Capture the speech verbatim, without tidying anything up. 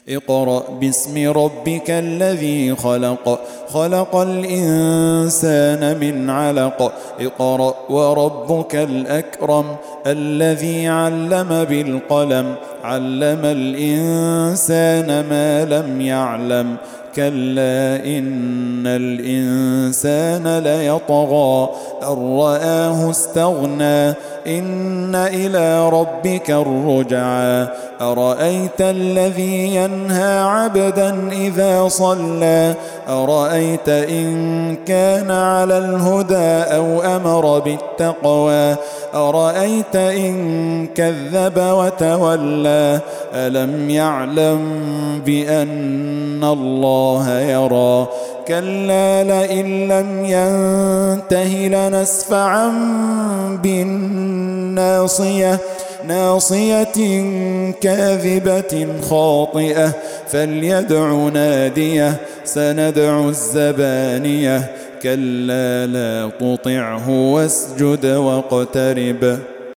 اقرأ باسم ربك الذي خلق خلق الإنسان من علق اقرأ وربك الأكرم الذي علم بالقلم علم الإنسان ما لم يعلم كلا إن الإنسان ليطغى أن رآه استغنى إن إلى ربك الرجعى أرأيت الذي ينهى عبدا إذا صلى أرأيت إن كان على الهدى أو أمر بالتقوى أرأيت إن كذب وتولى ألم يعلم بأن الله يرى كلا لئن لم ينته لنسفعا بالناصية ناصية كاذبة خاطئة فليدع ناديه سندع الزبانية كلا لا تطعه واسجد واقترب